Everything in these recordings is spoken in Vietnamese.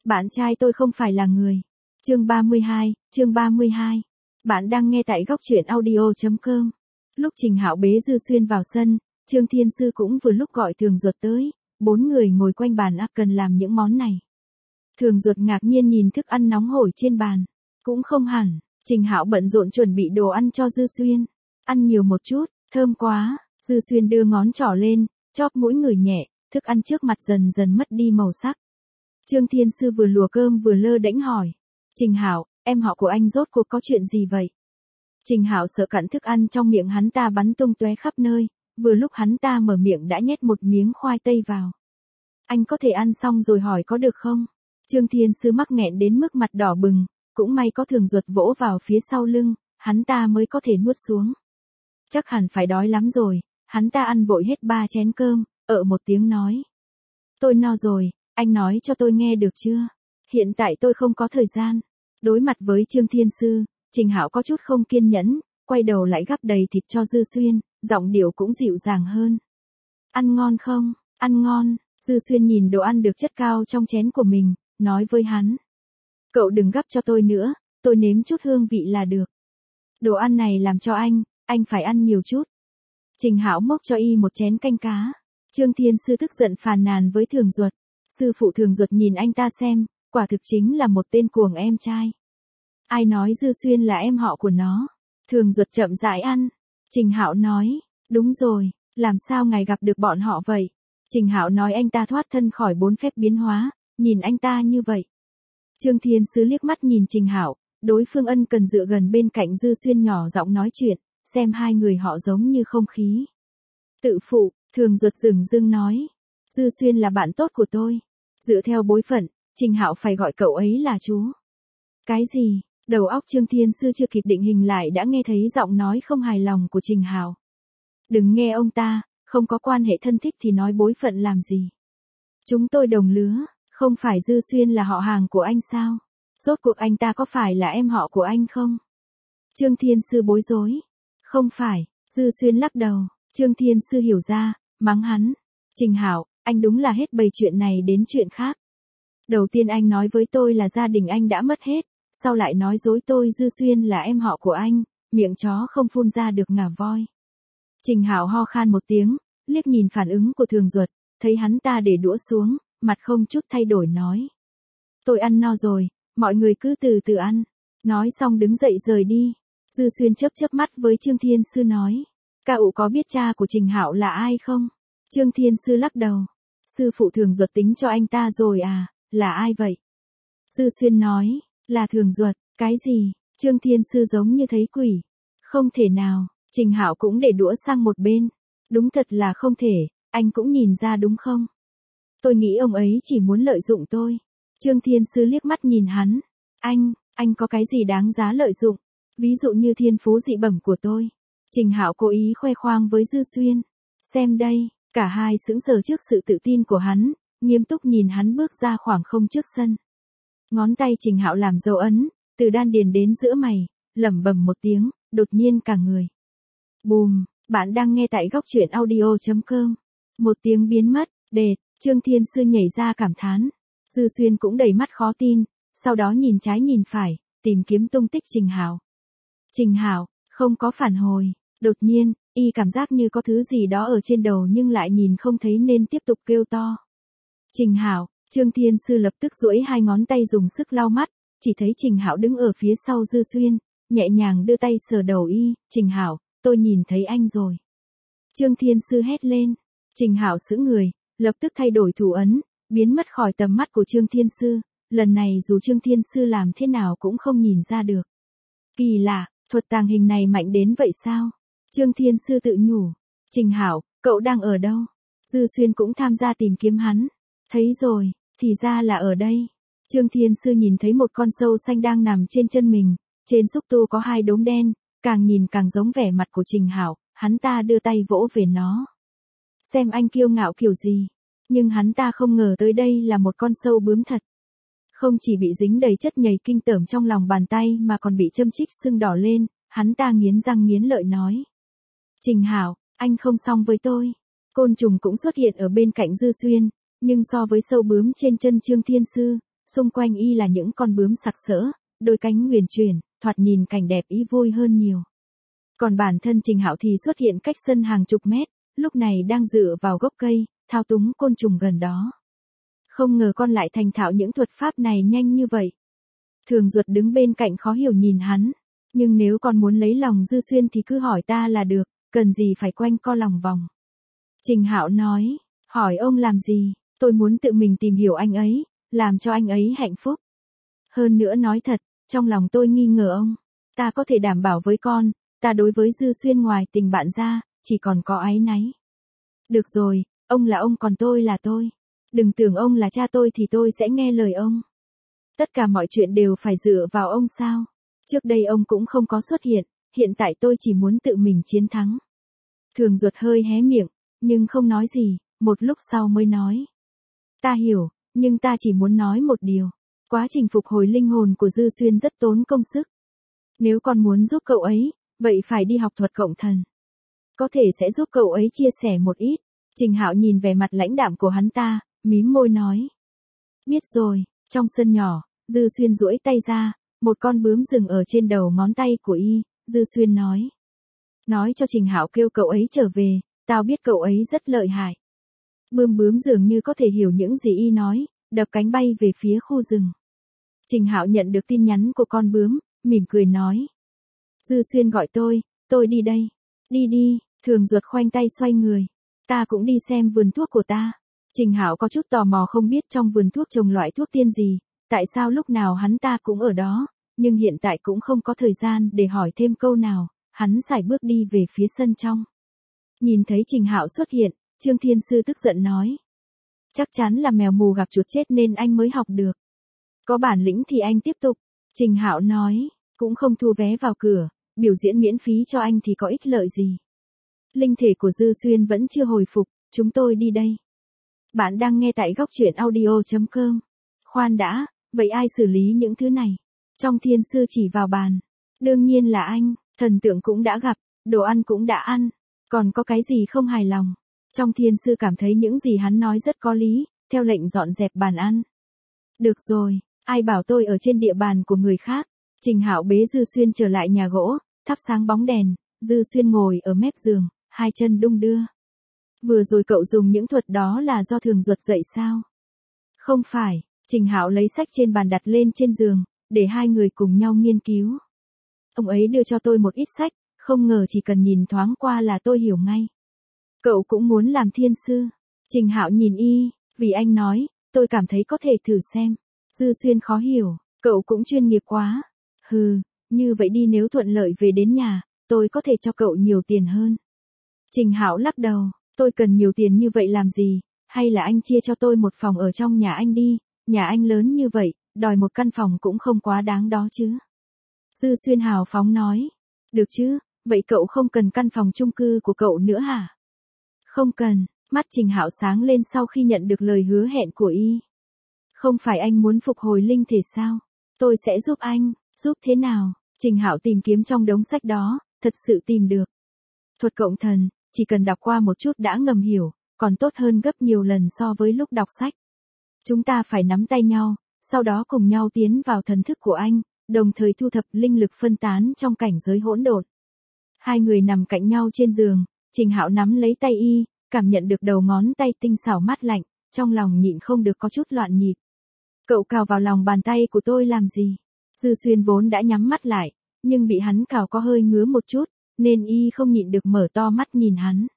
Bạn trai tôi không phải là người. Chương 32. Bạn đang nghe tại góc truyện audio.com. Lúc Trình Hạo bế Dư Xuyên vào sân, Trương Thiên Sư cũng vừa lúc gọi Thường Duật tới, 4 người ngồi quanh bàn ác cần làm những món này. Thường Duật ngạc nhiên nhìn thức ăn nóng hổi trên bàn. Cũng không hẳn, Trình Hạo bận rộn chuẩn bị đồ ăn cho Dư Xuyên. Ăn nhiều một chút, thơm quá. Dư Xuyên đưa ngón trỏ lên, chóp mũi ngửi nhẹ, thức ăn trước mặt dần dần mất đi màu sắc. Trương Thiên Sư vừa lùa cơm vừa lơ đễnh hỏi. Trình Hạo, em họ của anh rốt cuộc có chuyện gì vậy? Trình Hạo sợ cặn thức ăn trong miệng hắn ta bắn tung tóe khắp nơi, vừa lúc hắn ta mở miệng đã nhét một miếng khoai tây vào. Anh có thể ăn xong rồi hỏi có được không? Trương Thiên Sư mắc nghẹn đến mức mặt đỏ bừng, cũng may có Thường Duật vỗ vào phía sau lưng, hắn ta mới có thể nuốt xuống. Chắc hẳn phải đói lắm rồi, hắn ta ăn vội hết 3 chén cơm, một tiếng nói. Tôi no rồi, anh nói cho tôi nghe được chưa? Hiện tại tôi không có thời gian. Đối mặt với Trương Thiên Sư, Trình Hạo có chút không kiên nhẫn, quay đầu lại gắp đầy thịt cho Dư Xuyên, giọng điệu cũng dịu dàng hơn. Ăn ngon không? Ăn ngon. Dư Xuyên nhìn đồ ăn được chất cao trong chén của mình, nói với hắn. Cậu đừng gắp cho tôi nữa, tôi nếm chút hương vị là được. Đồ ăn này làm cho anh phải ăn nhiều chút. Trình Hạo múc cho y một chén canh cá. Trương Thiên Sư tức giận phàn nàn với Thường Duật. Sư phụ Thường Duật nhìn anh ta xem, quả thực chính là một tên cuồng em trai. Ai nói Dư Xuyên là em họ của nó? Thường Duật chậm rãi ăn. Trình Hạo nói, đúng rồi, làm sao ngài gặp được bọn họ vậy? Trình Hạo nói anh ta thoát thân khỏi 4 phép biến hóa, nhìn anh ta như vậy. Trương Thiên Sư liếc mắt nhìn Trình Hạo, đối phương ân cần dựa gần bên cạnh Dư Xuyên nhỏ giọng nói chuyện, xem hai người họ giống như không khí. Tự phụ, Thường Duật dửng dưng nói. Dư Xuyên là bạn tốt của tôi. Dựa theo bối phận, Trình Hạo phải gọi cậu ấy là chú. Cái gì? Đầu óc Trương Thiên Sư chưa kịp định hình lại đã nghe thấy giọng nói không hài lòng của Trình Hạo. Đừng nghe ông ta, không có quan hệ thân thích thì nói bối phận làm gì. Chúng tôi đồng lứa, không phải Dư Xuyên là họ hàng của anh sao? Rốt cuộc anh ta có phải là em họ của anh không? Trương Thiên Sư bối rối. Không phải, Dư Xuyên lắc đầu. Trương Thiên Sư hiểu ra, mắng hắn. Trình Hạo, anh đúng là hết bày chuyện này đến chuyện khác. Đầu tiên anh nói với tôi là gia đình anh đã mất hết, sau lại nói dối tôi Dư Xuyên là em họ của anh, miệng chó không phun ra được ngà voi. Trình Hạo ho khan một tiếng, liếc nhìn phản ứng của Thường Duật, thấy hắn ta để đũa xuống, mặt không chút thay đổi nói. Tôi ăn no rồi, mọi người cứ từ từ ăn. Nói xong đứng dậy rời đi. Dư Xuyên chớp mắt với Trương Thiên Sư nói. Cậu có biết cha của Trình Hạo là ai không? Trương Thiên Sư lắc đầu. Sư phụ Thường Duật tính cho anh ta rồi à, là ai vậy? Dư Xuyên nói, là Thường Duật. Cái gì? Trương Thiên Sư giống như thấy quỷ. Không thể nào, Trình Hạo cũng để đũa sang một bên. Đúng thật là không thể, anh cũng nhìn ra đúng không? Tôi nghĩ ông ấy chỉ muốn lợi dụng tôi. Trương Thiên Sư liếc mắt nhìn hắn. Anh có cái gì đáng giá lợi dụng? Ví dụ như thiên phú dị bẩm của tôi. Trình Hạo cố ý khoe khoang với Dư Xuyên. Xem đây, cả hai sững sờ trước sự tự tin của hắn, nghiêm túc nhìn hắn bước ra khoảng không trước sân. Ngón tay Trình Hạo làm dấu ấn, từ đan điền đến giữa mày, lẩm bẩm một tiếng, đột nhiên cả người. Bùm, bạn đang nghe tại góc truyện audio.com. Một tiếng biến mất, đệt, Trương Thiên Sư nhảy ra cảm thán. Dư Xuyên cũng đầy mắt khó tin, sau đó nhìn trái nhìn phải, tìm kiếm tung tích Trình Hạo. Trình Hạo, không có phản hồi, đột nhiên, y cảm giác như có thứ gì đó ở trên đầu nhưng lại nhìn không thấy nên tiếp tục kêu to. Trình Hạo, Trương Thiên Sư lập tức duỗi 2 ngón tay dùng sức lau mắt, chỉ thấy Trình Hạo đứng ở phía sau Dư Xuyên, nhẹ nhàng đưa tay sờ đầu y, Trình Hạo, tôi nhìn thấy anh rồi. Trương Thiên Sư hét lên, Trình Hạo sững người, lập tức thay đổi thủ ấn, biến mất khỏi tầm mắt của Trương Thiên Sư, lần này dù Trương Thiên Sư làm thế nào cũng không nhìn ra được. Kỳ lạ, thuật tàng hình này mạnh đến vậy sao? Trương Thiên Sư tự nhủ. Trình Hạo, cậu đang ở đâu? Dư Xuyên cũng tham gia tìm kiếm hắn. Thấy rồi, thì ra là ở đây. Trương Thiên Sư nhìn thấy một con sâu xanh đang nằm trên chân mình, trên xúc tu có 2 đốm đen, càng nhìn càng giống vẻ mặt của Trình Hạo, hắn ta đưa tay vỗ về nó. Xem anh kiêu ngạo kiểu gì, nhưng hắn ta không ngờ tới đây là một con sâu bướm thật. Không chỉ bị dính đầy chất nhầy kinh tởm trong lòng bàn tay mà còn bị châm chích sưng đỏ lên, hắn ta nghiến răng nghiến lợi nói. Trình Hạo, anh không xong với tôi. Côn trùng cũng xuất hiện ở bên cạnh Dư Xuyên, nhưng so với sâu bướm trên chân Trương Thiên Sư, xung quanh y là những con bướm sặc sỡ, đôi cánh huyền chuyển, thoạt nhìn cảnh đẹp ý vui hơn nhiều. Còn bản thân Trình Hạo thì xuất hiện cách sân hàng chục mét, lúc này đang dựa vào gốc cây, thao túng côn trùng gần đó. Không ngờ con lại thành thạo những thuật pháp này nhanh như vậy. Thường Duật đứng bên cạnh khó hiểu nhìn hắn, nhưng nếu con muốn lấy lòng Dư Xuyên thì cứ hỏi ta là được, cần gì phải quanh co lòng vòng. Trình Hạo nói, hỏi ông làm gì, tôi muốn tự mình tìm hiểu anh ấy, làm cho anh ấy hạnh phúc. Hơn nữa nói thật, trong lòng tôi nghi ngờ ông, ta có thể đảm bảo với con, ta đối với Dư Xuyên ngoài tình bạn ra, chỉ còn có áy náy. Được rồi, ông là ông còn tôi là tôi. Đừng tưởng ông là cha tôi thì tôi sẽ nghe lời ông. Tất cả mọi chuyện đều phải dựa vào ông sao? Trước đây ông cũng không có xuất hiện tại tôi chỉ muốn tự mình chiến thắng. Thường Duật hơi hé miệng, nhưng không nói gì, một lúc sau mới nói. Ta hiểu, nhưng ta chỉ muốn nói một điều. Quá trình phục hồi linh hồn của Dư Xuyên rất tốn công sức. Nếu con muốn giúp cậu ấy, vậy phải đi học thuật cộng thần. Có thể sẽ giúp cậu ấy chia sẻ một ít. Trình Hạo nhìn về mặt lãnh đạm của hắn ta, mím môi nói. Biết rồi, trong sân nhỏ, Dư Xuyên duỗi tay ra, một con bướm dừng ở trên đầu ngón tay của y, Dư Xuyên nói. Nói cho Trình Hạo kêu cậu ấy trở về, tao biết cậu ấy rất lợi hại. Bướm dường như có thể hiểu những gì y nói, đập cánh bay về phía khu rừng. Trình Hạo nhận được tin nhắn của con bướm, mỉm cười nói. Dư Xuyên gọi tôi đi đây. Đi đi, Thường Duật khoanh tay xoay người. Ta cũng đi xem vườn thuốc của ta. Trình Hạo có chút tò mò không biết trong vườn thuốc trồng loại thuốc tiên gì, tại sao lúc nào hắn ta cũng ở đó, nhưng hiện tại cũng không có thời gian để hỏi thêm câu nào, hắn sải bước đi về phía sân trong. Nhìn thấy Trình Hạo xuất hiện, Trương Thiên Sư tức giận nói. Chắc chắn là mèo mù gặp chuột chết nên anh mới học được. Có bản lĩnh thì anh tiếp tục. Trình Hạo nói, cũng không thu vé vào cửa, biểu diễn miễn phí cho anh thì có ích lợi gì. Linh thể của Dư Xuyên vẫn chưa hồi phục, chúng tôi đi đây. Bạn đang nghe tại góc truyện audio.com. Khoan đã, vậy ai xử lý những thứ này? Trong Thiên Sư chỉ vào bàn. Đương nhiên là anh, thần tượng cũng đã gặp, đồ ăn cũng đã ăn. Còn có cái gì không hài lòng? Trong Thiên Sư cảm thấy những gì hắn nói rất có lý, theo lệnh dọn dẹp bàn ăn. Được rồi, ai bảo tôi ở trên địa bàn của người khác? Trình Hạo bế Dư Xuyên trở lại nhà gỗ, thắp sáng bóng đèn, Dư Xuyên ngồi ở mép giường, hai chân đung đưa. Vừa rồi cậu dùng những thuật đó là do Thường Duật dạy sao? Không phải, Trình Hạo lấy sách trên bàn đặt lên trên giường, để hai người cùng nhau nghiên cứu. Ông ấy đưa cho tôi một ít sách, không ngờ chỉ cần nhìn thoáng qua là tôi hiểu ngay. Cậu cũng muốn làm thiên sư. Trình Hạo nhìn y, vì anh nói, tôi cảm thấy có thể thử xem. Dư Xuyên khó hiểu, cậu cũng chuyên nghiệp quá. Hừ, như vậy đi nếu thuận lợi về đến nhà, tôi có thể cho cậu nhiều tiền hơn. Trình Hạo lắc đầu, tôi cần nhiều tiền như vậy làm gì, hay là anh chia cho tôi một phòng ở trong nhà anh đi, nhà anh lớn như vậy, đòi một căn phòng cũng không quá đáng đó chứ. Dư Xuyên hào phóng nói, được chứ, vậy cậu không cần căn phòng chung cư của cậu nữa hả? Không cần, mắt Trình Hạo sáng lên sau khi nhận được lời hứa hẹn của y. Không phải anh muốn phục hồi linh thể sao? Tôi sẽ giúp anh, giúp thế nào? Trình Hạo tìm kiếm trong đống sách đó, thật sự tìm được. Thuật cộng thần, chỉ cần đọc qua một chút đã ngầm hiểu, còn tốt hơn gấp nhiều lần so với lúc đọc sách. Chúng ta phải nắm tay nhau, sau đó cùng nhau tiến vào thần thức của anh, đồng thời thu thập linh lực phân tán trong cảnh giới hỗn độn. Hai người nằm cạnh nhau trên giường, Trình Hạo nắm lấy tay y, cảm nhận được đầu ngón tay tinh xảo mát lạnh, trong lòng nhịn không được có chút loạn nhịp. Cậu cào vào lòng bàn tay của tôi làm gì? Dư Xuyên vốn đã nhắm mắt lại, nhưng bị hắn cào có hơi ngứa một chút, nên y không nhịn được mở to mắt nhìn hắn.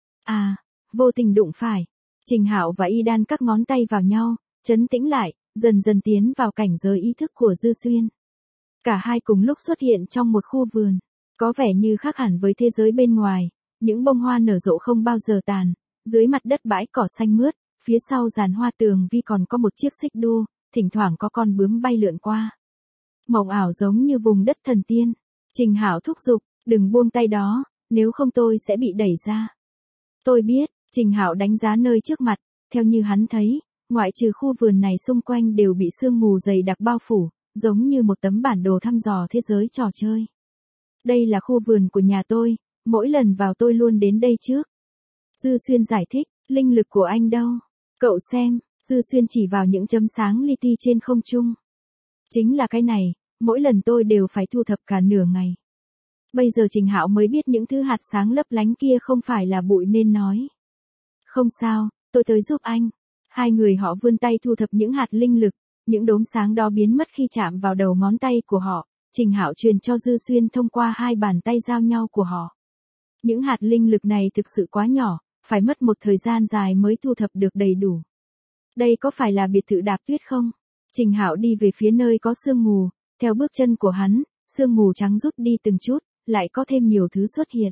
À, vô tình đụng phải. Trình Hạo và y đan các ngón tay vào nhau, trấn tĩnh lại, dần dần tiến vào cảnh giới ý thức của Dư Xuyên. Cả hai cùng lúc xuất hiện trong một khu vườn, có vẻ như khác hẳn với thế giới bên ngoài, những bông hoa nở rộ không bao giờ tàn, dưới mặt đất bãi cỏ xanh mướt, phía sau giàn hoa tường vi còn có một chiếc xích đu, thỉnh thoảng có con bướm bay lượn qua. Mộng ảo giống như vùng đất thần tiên. Trình Hạo thúc giục, đừng buông tay đó, nếu không tôi sẽ bị đẩy ra. Tôi biết, Trình Hạo đánh giá nơi trước mặt, theo như hắn thấy, ngoại trừ khu vườn này xung quanh đều bị sương mù dày đặc bao phủ, giống như một tấm bản đồ thăm dò thế giới trò chơi. Đây là khu vườn của nhà tôi, mỗi lần vào tôi luôn đến đây trước. Dư Xuyên giải thích, linh lực của anh đâu? Cậu xem, Dư Xuyên chỉ vào những chấm sáng li ti trên không trung. Chính là cái này, mỗi lần tôi đều phải thu thập cả nửa ngày. Bây giờ Trình Hạo mới biết những thứ hạt sáng lấp lánh kia không phải là bụi nên nói. Không sao, tôi tới giúp anh. Hai người họ vươn tay thu thập những hạt linh lực, những đốm sáng đó biến mất khi chạm vào đầu ngón tay của họ. Trình Hạo truyền cho Dư Xuyên thông qua hai bàn tay giao nhau của họ. Những hạt linh lực này thực sự quá nhỏ, phải mất một thời gian dài mới thu thập được đầy đủ. Đây có phải là biệt thự Đạp Tuyết không? Trình Hạo đi về phía nơi có sương mù, theo bước chân của hắn, sương mù trắng rút đi từng chút, lại có thêm nhiều thứ xuất hiện.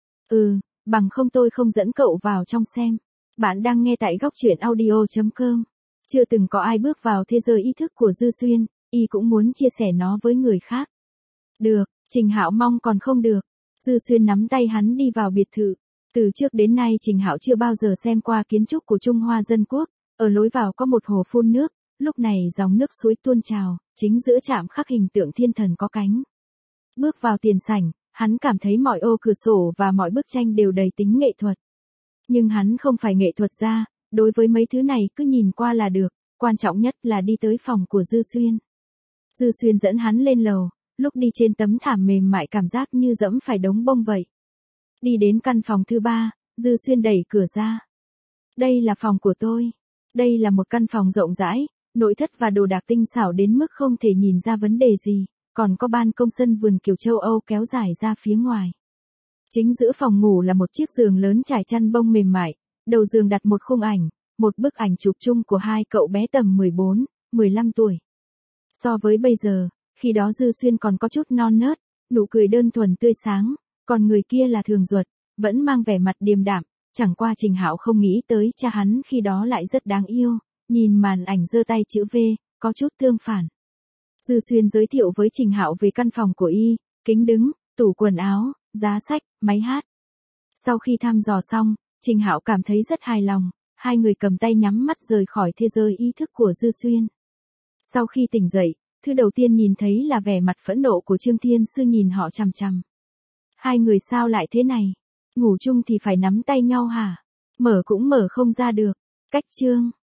Bằng không tôi không dẫn cậu vào trong xem. Bạn đang nghe tại góc truyện audio.com. Chưa từng có ai bước vào thế giới ý thức của Dư Xuyên, y cũng muốn chia sẻ nó với người khác. Được, Trình Hạo mong còn không được. Dư Xuyên nắm tay hắn đi vào biệt thự. Từ trước đến nay Trình Hạo chưa bao giờ xem qua kiến trúc của Trung Hoa Dân Quốc. Ở lối vào có một hồ phun nước, lúc này dòng nước suối tuôn trào, chính giữa chạm khắc hình tượng thiên thần có cánh. Bước vào tiền sảnh, hắn cảm thấy mọi ô cửa sổ và mọi bức tranh đều đầy tính nghệ thuật. Nhưng hắn không phải nghệ thuật gia, đối với mấy thứ này cứ nhìn qua là được, quan trọng nhất là đi tới phòng của Dư Xuyên. Dư Xuyên dẫn hắn lên lầu, lúc đi trên tấm thảm mềm mại cảm giác như dẫm phải đống bông vậy. Đi đến căn phòng thứ 3, Dư Xuyên đẩy cửa ra. Đây là phòng của tôi. Đây là một căn phòng rộng rãi, nội thất và đồ đạc tinh xảo đến mức không thể nhìn ra vấn đề gì, còn có ban công sân vườn kiểu châu Âu kéo dài ra phía ngoài. Chính giữa phòng ngủ là một chiếc giường lớn trải chăn bông mềm mại, đầu giường đặt một khung ảnh, một bức ảnh chụp chung của hai cậu bé tầm 14, 15 tuổi. So với bây giờ, khi đó Dư Xuyên còn có chút non nớt, nụ cười đơn thuần tươi sáng, còn người kia là Thường Duật, vẫn mang vẻ mặt điềm đạm, chẳng qua Trình Hạo không nghĩ tới cha hắn khi đó lại rất đáng yêu, nhìn màn ảnh giơ tay chữ V, có chút tương phản. Dư Xuyên giới thiệu với Trình Hạo về căn phòng của y, kính đứng, tủ quần áo, giá sách, máy hát. Sau khi thăm dò xong, Trình Hạo cảm thấy rất hài lòng, hai người cầm tay nhắm mắt rời khỏi thế giới ý thức của Dư Xuyên. Sau khi tỉnh dậy, thứ đầu tiên nhìn thấy là vẻ mặt phẫn nộ của Trương Thiên Sư nhìn họ chằm chằm. Hai người sao lại thế này? Ngủ chung thì phải nắm tay nhau hả? Mở cũng mở không ra được. Cách Trương.